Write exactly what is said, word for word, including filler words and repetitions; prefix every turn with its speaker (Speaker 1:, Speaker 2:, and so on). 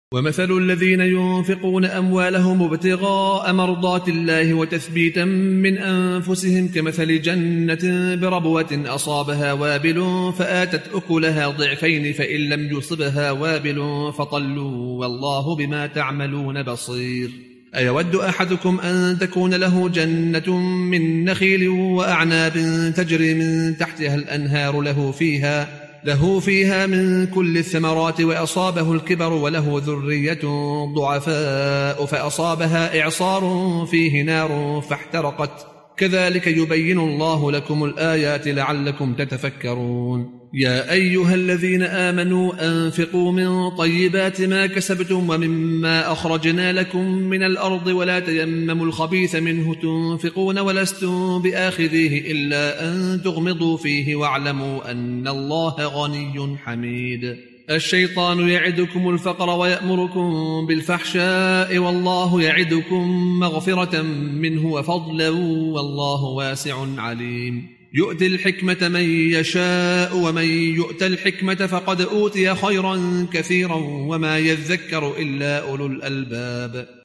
Speaker 1: ومثل الذين ينفقون أموالهم ابتغاء مرضات الله وتثبيتا من أنفسهم كمثل جنة بربوة أصابها وابل فآتت أكلها ضعفين فإن لم يصبها وابل فطلوا والله بما تعملون بصير. أيود أحدكم أن تكون له جنة من نخيل وأعناب تجري من تحتها الأنهار له فيها له فيها من كل الثمرات وأصابه الكبر وله ذرية ضعفاء فأصابها إعصار فيه نار فاحترقت كذلك يبين الله لكم الآيات لعلكم تتفكرون. يا أيها الذين آمنوا أنفقوا من طيبات ما كسبتم ومما أخرجنا لكم من الأرض ولا تيمموا الخبيث منه تنفقون ولستم بآخذيه إلا أن تغمضوا فيه واعلموا أن الله غني حميد. الشيطان يعدكم الفقر ويأمركم بالفحشاء والله يعدكم مغفرة منه وفضلا والله واسع عليم. يؤتي الحكمة من يشاء ومن يؤت الحكمة فقد أوتي خيرا كثيرا وما يذكر إلا أولو الألباب.